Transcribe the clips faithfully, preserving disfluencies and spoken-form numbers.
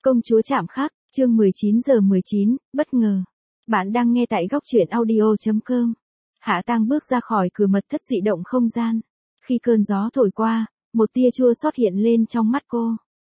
Công chúa chạm khắc, chương mười chín giờ mười chín, bất ngờ. Bạn đang nghe tại góc truyện audio chấm com. Hạ Tang bước ra khỏi cửa mật thất dị động không gian. Khi cơn gió thổi qua, một tia chua xót hiện lên trong mắt cô.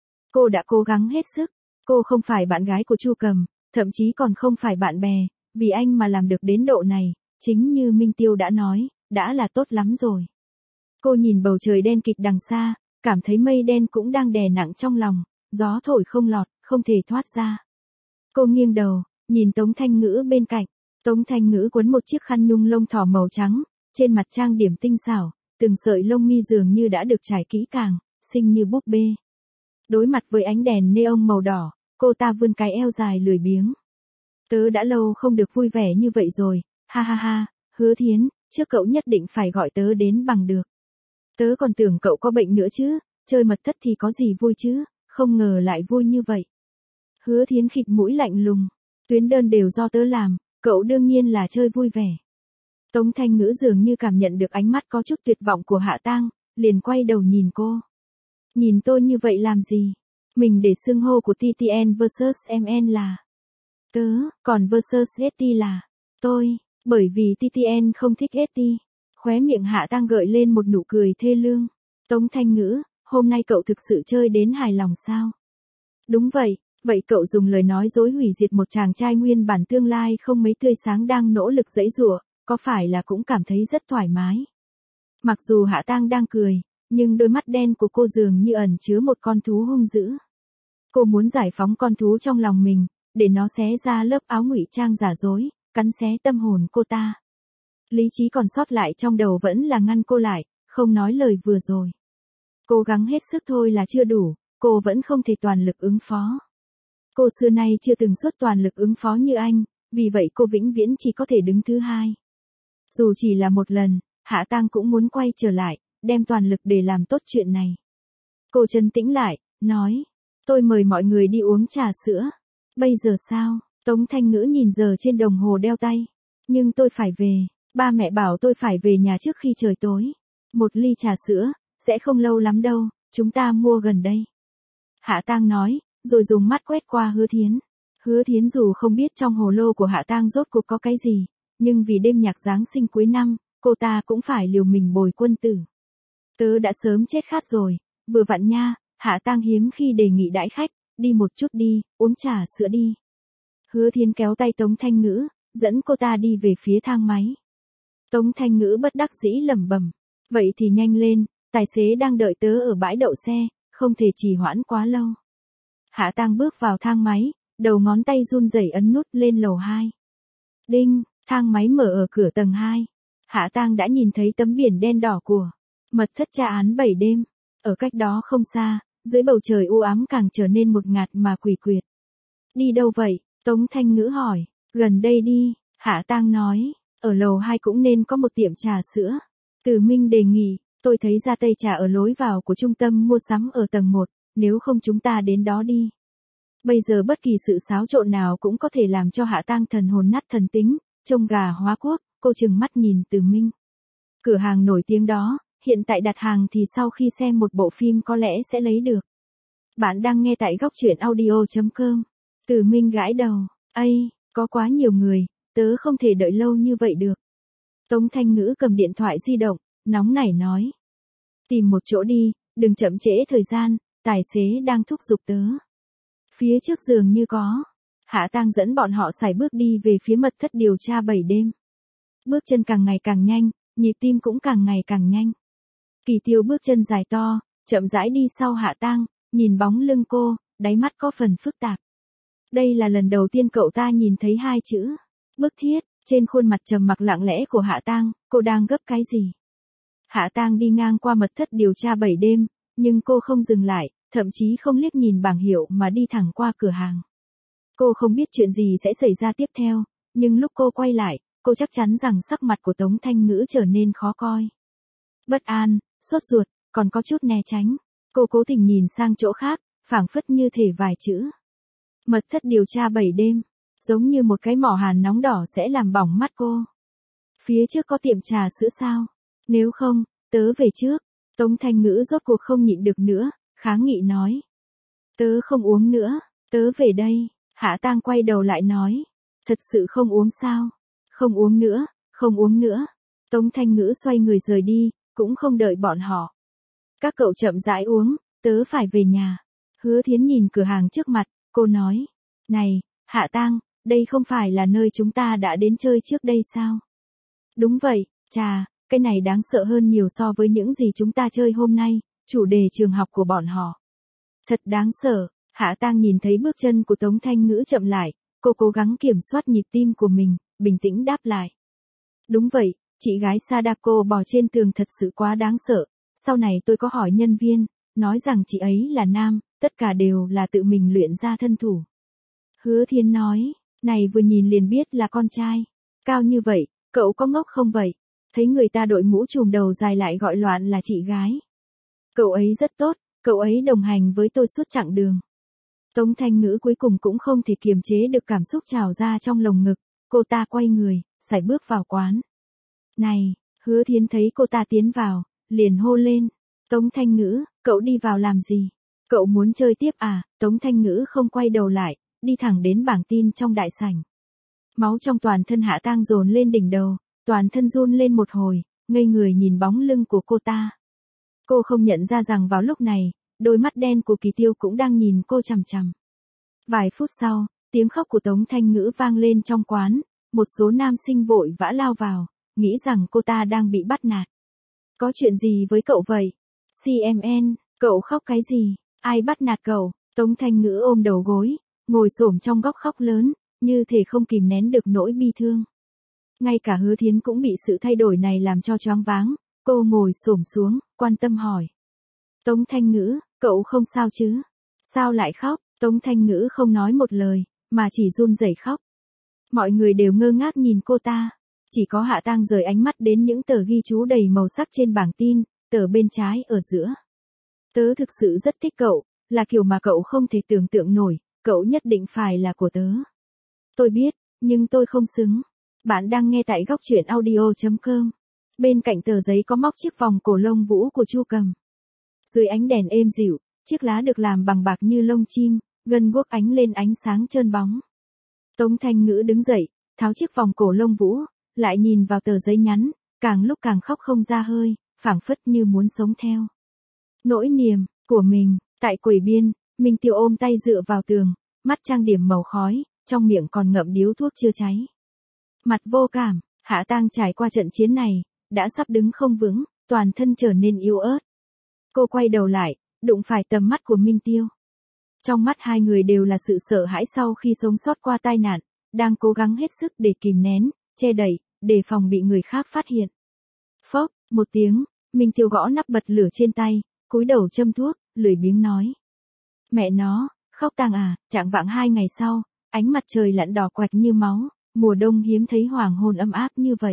Cô đã cố gắng hết sức. Cô không phải bạn gái của Chu Cầm, thậm chí còn không phải bạn bè, vì anh mà làm được đến độ này, chính như Minh Tiêu đã nói, đã là tốt lắm rồi. Cô nhìn bầu trời đen kịt đằng xa, cảm thấy mây đen cũng đang đè nặng trong lòng, gió thổi không lọt, không thể thoát ra. Cô nghiêng đầu, nhìn Tống Thanh Ngữ bên cạnh. Tống Thanh Ngữ quấn một chiếc khăn nhung lông thỏ màu trắng, trên mặt trang điểm tinh xảo, từng sợi lông mi dường như đã được trải kỹ càng, xinh như búp bê. Đối mặt với ánh đèn neon màu đỏ, cô ta vươn cái eo dài lười biếng. Tớ đã lâu không được vui vẻ như vậy rồi, ha ha ha, Hứa Thiến, trước cậu nhất định phải gọi tớ đến bằng được. Tớ còn tưởng cậu có bệnh nữa chứ, chơi mật thất thì có gì vui chứ, không ngờ lại vui như vậy. Hứa Thiến khịt mũi lạnh lùng, tuyến đơn đều do tớ làm, cậu đương nhiên là chơi vui vẻ. Tống Thanh Ngữ dường như cảm nhận được ánh mắt có chút tuyệt vọng của Hạ Tang, liền quay đầu nhìn cô. Nhìn tôi như vậy làm gì? Mình để xưng hô của tê tê en versus em en là tớ, còn versus ét tê là tôi, bởi vì tê tê en không thích ét tê. Khóe miệng Hạ Tang gợi lên một nụ cười thê lương. Tống Thanh Ngữ, hôm nay cậu thực sự chơi đến hài lòng sao? Đúng vậy, vậy cậu dùng lời nói dối hủy diệt một chàng trai nguyên bản tương lai không mấy tươi sáng đang nỗ lực giãy giụa, có phải là cũng cảm thấy rất thoải mái? Mặc dù Hạ Tang đang cười, nhưng đôi mắt đen của cô dường như ẩn chứa một con thú hung dữ. Cô muốn giải phóng con thú trong lòng mình, để nó xé ra lớp áo ngụy trang giả dối, cắn xé tâm hồn cô ta. Lý trí còn sót lại trong đầu vẫn là ngăn cô lại, không nói lời vừa rồi. Cố gắng hết sức thôi là chưa đủ, cô vẫn không thể toàn lực ứng phó. Cô xưa nay chưa từng xuất toàn lực ứng phó như anh, vì vậy cô vĩnh viễn chỉ có thể đứng thứ hai. Dù chỉ là một lần, Hạ Tang cũng muốn quay trở lại, đem toàn lực để làm tốt chuyện này. Cô trấn tĩnh lại, nói, tôi mời mọi người đi uống trà sữa. Bây giờ sao? Tống Thanh Ngữ nhìn giờ trên đồng hồ đeo tay. Nhưng tôi phải về, ba mẹ bảo tôi phải về nhà trước khi trời tối. Một ly trà sữa, sẽ không lâu lắm đâu, chúng ta mua gần đây. Hạ Tang nói, rồi dùng mắt quét qua Hứa Thiến. Hứa Thiến dù không biết trong hồ lô của Hạ Tang rốt cuộc có cái gì, nhưng vì đêm nhạc Giáng sinh cuối năm, cô ta cũng phải liều mình bồi quân tử. Tớ đã sớm chết khát rồi, vừa vặn nha, Hạ Tang hiếm khi đề nghị đãi khách, đi một chút đi, uống trà sữa đi. Hứa Thiến kéo tay Tống Thanh Ngữ, dẫn cô ta đi về phía thang máy. Tống Thanh Ngữ bất đắc dĩ lẩm bẩm, vậy thì nhanh lên, tài xế đang đợi tớ ở bãi đậu xe, không thể trì hoãn quá lâu. Hạ Tang bước vào thang máy, đầu ngón tay run rẩy ấn nút lên lầu hai. Đinh, thang máy mở ở cửa tầng hai. Hạ Tang đã nhìn thấy tấm biển đen đỏ của mật thất tra án bảy đêm. Ở cách đó không xa, dưới bầu trời u ám càng trở nên một ngạt mà quỷ quyệt. Đi đâu vậy? Tống Thanh Ngữ hỏi. Gần đây đi, Hạ Tang nói, ở lầu hai cũng nên có một tiệm trà sữa. Từ Minh đề nghị, tôi thấy ra tây trà ở lối vào của trung tâm mua sắm ở tầng một, nếu không chúng ta đến đó đi. Bây giờ bất kỳ sự xáo trộn nào cũng có thể làm cho Hạ Tang thần hồn nát thần tính, trông gà hóa quốc, cô trừng mắt nhìn Từ Minh. Cửa hàng nổi tiếng đó, hiện tại đặt hàng thì sau khi xem một bộ phim có lẽ sẽ lấy được. Bạn đang nghe tại góc truyện audio chấm com. Từ Minh gãi đầu, ây, có quá nhiều người, tớ không thể đợi lâu như vậy được. Tống Thanh Ngữ cầm điện thoại di động, nóng nảy nói. Tìm một chỗ đi, đừng chậm trễ thời gian, tài xế đang thúc giục tớ. Phía trước giường như có. Hạ Tang dẫn bọn họ sải bước đi về phía mật thất điều tra bảy đêm. Bước chân càng ngày càng nhanh, nhịp tim cũng càng ngày càng nhanh. Kỳ Tiêu bước chân dài to, chậm rãi đi sau Hạ Tang, nhìn bóng lưng cô, đáy mắt có phần phức tạp. Đây là lần đầu tiên cậu ta nhìn thấy hai chữ bức thiết trên khuôn mặt trầm mặc lặng lẽ của Hạ Tang, cô đang gấp cái gì? Hạ Tang đi ngang qua mật thất điều tra bảy đêm, nhưng cô không dừng lại, thậm chí không liếc nhìn bảng hiệu mà đi thẳng qua cửa hàng. Cô không biết chuyện gì sẽ xảy ra tiếp theo, nhưng lúc cô quay lại, cô chắc chắn rằng sắc mặt của Tống Thanh Ngữ trở nên khó coi. Bất an, sốt ruột, còn có chút né tránh. Cô cố tình nhìn sang chỗ khác, phảng phất như thể vài chữ. Mật thất điều tra bảy đêm, giống như một cái mỏ hàn nóng đỏ sẽ làm bỏng mắt cô. Phía trước có tiệm trà sữa sao? Nếu không, tớ về trước. Tống Thanh Ngữ rốt cuộc không nhịn được nữa, kháng nghị nói. Tớ không uống nữa. Tớ về đây, Hạ Tang quay đầu lại nói. Thật sự không uống sao? Không uống nữa, không uống nữa. Tống Thanh Ngữ xoay người rời đi, cũng không đợi bọn họ. Các cậu chậm rãi uống, tớ phải về nhà. Hứa Thiến nhìn cửa hàng trước mặt, cô nói. Này, Hạ Tang, đây không phải là nơi chúng ta đã đến chơi trước đây sao? Đúng vậy, chà, cái này đáng sợ hơn nhiều so với những gì chúng ta chơi hôm nay, chủ đề trường học của bọn họ. Thật đáng sợ, Hạ Tang nhìn thấy bước chân của Tống Thanh Ngữ chậm lại, cô cố gắng kiểm soát nhịp tim của mình, bình tĩnh đáp lại. Đúng vậy, chị gái Sadako bò trên tường thật sự quá đáng sợ, sau này tôi có hỏi nhân viên, nói rằng chị ấy là nam, tất cả đều là tự mình luyện ra thân thủ. Hứa Thiên nói, này vừa nhìn liền biết là con trai, cao như vậy, cậu có ngốc không vậy? Thấy người ta đội mũ trùm đầu dài lại gọi loạn là chị gái. Cậu ấy rất tốt, cậu ấy đồng hành với tôi suốt chặng đường. Tống Thanh Ngữ cuối cùng cũng không thể kiềm chế được cảm xúc trào ra trong lồng ngực, cô ta quay người, sải bước vào quán. Này, Hứa Thiến thấy cô ta tiến vào, liền hô lên. Tống Thanh Ngữ, cậu đi vào làm gì? Cậu muốn chơi tiếp à? Tống Thanh Ngữ không quay đầu lại, đi thẳng đến bảng tin trong đại sảnh. Máu trong toàn thân Hạ Tang dồn lên đỉnh đầu, toàn thân run lên một hồi, ngây người nhìn bóng lưng của cô ta. Cô không nhận ra rằng vào lúc này, đôi mắt đen của Kỳ Tiêu cũng đang nhìn cô chằm chằm. Vài phút sau, tiếng khóc của Tống Thanh Ngữ vang lên trong quán, một số nam sinh vội vã lao vào, nghĩ rằng cô ta đang bị bắt nạt. Có chuyện gì với cậu vậy? xê em en, cậu khóc cái gì? Ai bắt nạt cậu? Tống Thanh Ngữ ôm đầu gối, ngồi xổm trong góc khóc lớn, như thể không kìm nén được nỗi bi thương. Ngay cả Hứa Thiến cũng bị sự thay đổi này làm cho choáng váng, cô ngồi xổm xuống, quan tâm hỏi. Tống Thanh Ngữ, cậu không sao chứ? Sao lại khóc? Tống Thanh Ngữ không nói một lời, mà chỉ run rẩy khóc. Mọi người đều ngơ ngác nhìn cô ta. Chỉ có Hạ Tang rời ánh mắt đến những tờ ghi chú đầy màu sắc trên bảng tin, tờ bên trái ở giữa. Tớ thực sự rất thích cậu, là kiểu mà cậu không thể tưởng tượng nổi, cậu nhất định phải là của tớ. Tôi biết, nhưng tôi không xứng. Bạn đang nghe tại góc truyện audio chấm com. Bên cạnh tờ giấy có móc chiếc vòng cổ lông vũ của Chu Cầm. Dưới ánh đèn êm dịu, chiếc lá được làm bằng bạc như lông chim, gân guốc ánh lên ánh sáng trơn bóng. Tống Thanh Ngữ đứng dậy, tháo chiếc vòng cổ lông vũ, lại nhìn vào tờ giấy nhắn, càng lúc càng khóc không ra hơi, phảng phất như muốn sống theo. Nỗi niềm của mình, tại quầy biên, Minh Tiêu ôm tay dựa vào tường, mắt trang điểm màu khói, trong miệng còn ngậm điếu thuốc chưa cháy. Mặt vô cảm, Hạ Tang trải qua trận chiến này, đã sắp đứng không vững, toàn thân trở nên yếu ớt. Cô quay đầu lại, đụng phải tầm mắt của Minh Tiêu. Trong mắt hai người đều là sự sợ hãi sau khi sống sót qua tai nạn, đang cố gắng hết sức để kìm nén, che đậy, để phòng bị người khác phát hiện. Phốc, một tiếng, Minh Tiêu gõ nắp bật lửa trên tay, cúi đầu châm thuốc, lười biếng nói. Mẹ nó, khóc tang à, trạng vạng hai ngày sau, ánh mặt trời lặn đỏ quạch như máu, mùa đông hiếm thấy hoàng hôn ấm áp như vậy.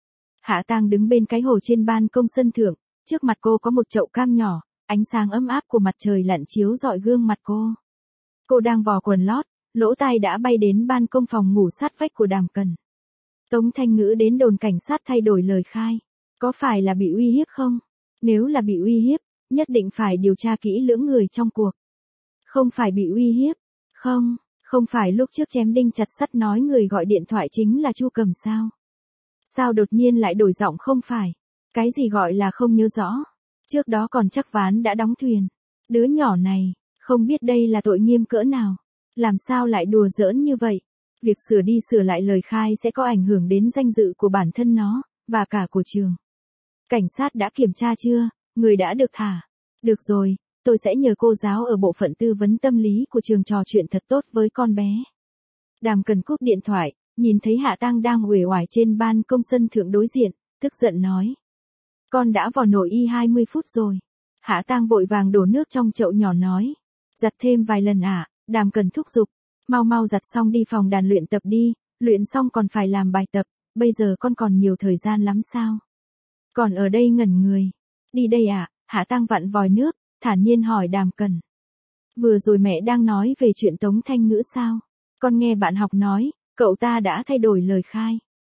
Hạ Tang đứng bên cái hồ trên ban công sân thượng, trước mặt cô có một chậu cam nhỏ, ánh sáng ấm áp của mặt trời lặn chiếu rọi gương mặt cô. Cô đang vò quần lót, lỗ tai đã bay đến ban công phòng ngủ sát vách của Đàm Cần. Tống Thanh Ngữ đến đồn cảnh sát thay đổi lời khai. Có phải là bị uy hiếp không? Nếu là bị uy hiếp, nhất định phải điều tra kỹ lưỡng người trong cuộc. Không phải bị uy hiếp. Không, không phải lúc trước chém đinh chặt sắt nói người gọi điện thoại chính là Chu Cầm sao? Sao đột nhiên lại đổi giọng không phải? Cái gì gọi là không nhớ rõ? Trước đó còn chắc ván đã đóng thuyền. Đứa nhỏ này, không biết đây là tội nghiêm cỡ nào. Làm sao lại đùa giỡn như vậy? Việc sửa đi sửa lại lời khai sẽ có ảnh hưởng đến danh dự của bản thân nó, và cả của trường. Cảnh sát đã kiểm tra chưa? Người đã được thả. Được rồi, tôi sẽ nhờ cô giáo ở bộ phận tư vấn tâm lý của trường trò chuyện thật tốt với con bé. Đàm Cần cúp điện thoại, nhìn thấy Hạ Tang đang uể oải trên ban công sân thượng đối diện, tức giận nói. Con đã vào nội y hai mươi phút rồi. Hạ Tang vội vàng đổ nước trong chậu nhỏ nói. Giặt thêm vài lần ạ, à? Đàm Cần thúc giục. Mau mau giặt xong đi phòng đàn luyện tập đi, luyện xong còn phải làm bài tập, bây giờ con còn nhiều thời gian lắm sao? Còn ở đây ngẩn người. Đi đây ạ, à? Hạ Tang vặn vòi nước, thản nhiên hỏi Đàm Cần. Vừa rồi mẹ đang nói về chuyện Tống Thanh Ngữ sao? Con nghe bạn học nói, cậu ta đã thay đổi lời khai.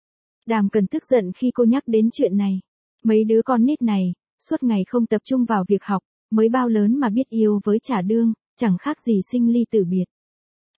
Đàm Cần tức giận khi cô nhắc đến chuyện này. Mấy đứa con nít này, suốt ngày không tập trung vào việc học, mới bao lớn mà biết yêu với trả đương, chẳng khác gì sinh ly tử biệt.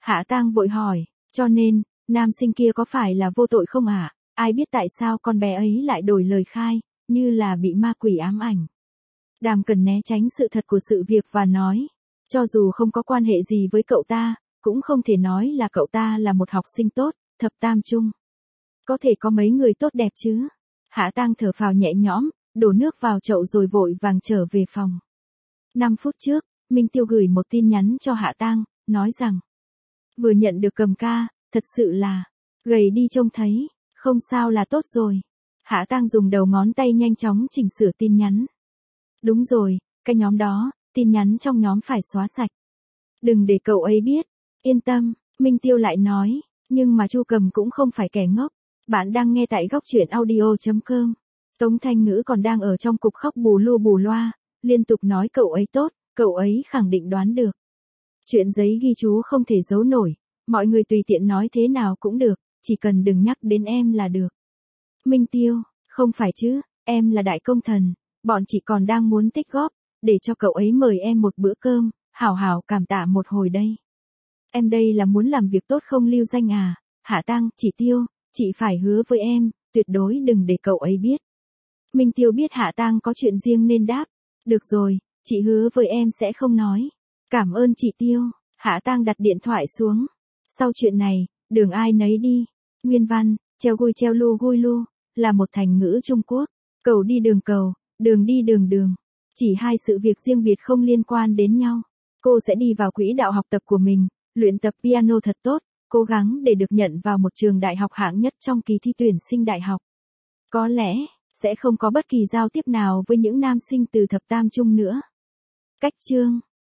Hạ Tang vội hỏi, cho nên, nam sinh kia có phải là vô tội không ạ? À? Ai biết tại sao con bé ấy lại đổi lời khai, như là bị ma quỷ ám ảnh. Đàm Cần né tránh sự thật của sự việc và nói, cho dù không có quan hệ gì với cậu ta, cũng không thể nói là cậu ta là một học sinh tốt, thập tam trung. Có thể có mấy người tốt đẹp chứ? Hạ Tang thở phào nhẹ nhõm, đổ nước vào chậu rồi vội vàng trở về phòng. năm phút trước, Minh Tiêu gửi một tin nhắn cho Hạ Tang, nói rằng, vừa nhận được cầm ca, thật sự là, gầy đi trông thấy, không sao là tốt rồi. Hạ Tang dùng đầu ngón tay nhanh chóng chỉnh sửa tin nhắn. Đúng rồi, cái nhóm đó, tin nhắn trong nhóm phải xóa sạch. Đừng để cậu ấy biết, yên tâm, Minh Tiêu lại nói, nhưng mà Chu Cầm cũng không phải kẻ ngốc. Bạn đang nghe tại góc truyện audio.com. Tống Thanh Ngữ còn đang ở trong cục khóc bù lu bù loa, liên tục nói cậu ấy tốt, cậu ấy khẳng định đoán được. Chuyện giấy ghi chú không thể giấu nổi, mọi người tùy tiện nói thế nào cũng được, chỉ cần đừng nhắc đến em là được. Minh Tiêu, không phải chứ, em là đại công thần, bọn chị còn đang muốn tích góp, để cho cậu ấy mời em một bữa cơm, hảo hảo cảm tạ một hồi đây. Em đây là muốn làm việc tốt không lưu danh à? Hạ Tang, chị Tiêu, chị phải hứa với em, tuyệt đối đừng để cậu ấy biết. Minh Tiêu biết Hạ Tang có chuyện riêng nên đáp, được rồi, chị hứa với em sẽ không nói. Cảm ơn chị Tiêu. Hạ Tang đặt điện thoại xuống. Sau chuyện này, đường ai nấy đi. Nguyên văn, treo gui treo lu gui lu, là một thành ngữ Trung Quốc. Cầu đi đường cầu, đường đi đường đường. Chỉ hai sự việc riêng biệt không liên quan đến nhau. Cô sẽ đi vào quỹ đạo học tập của mình, luyện tập piano thật tốt, cố gắng để được nhận vào một trường đại học hạng nhất trong kỳ thi tuyển sinh đại học. Có lẽ, sẽ không có bất kỳ giao tiếp nào với những nam sinh từ thập tam trung nữa. Cách chương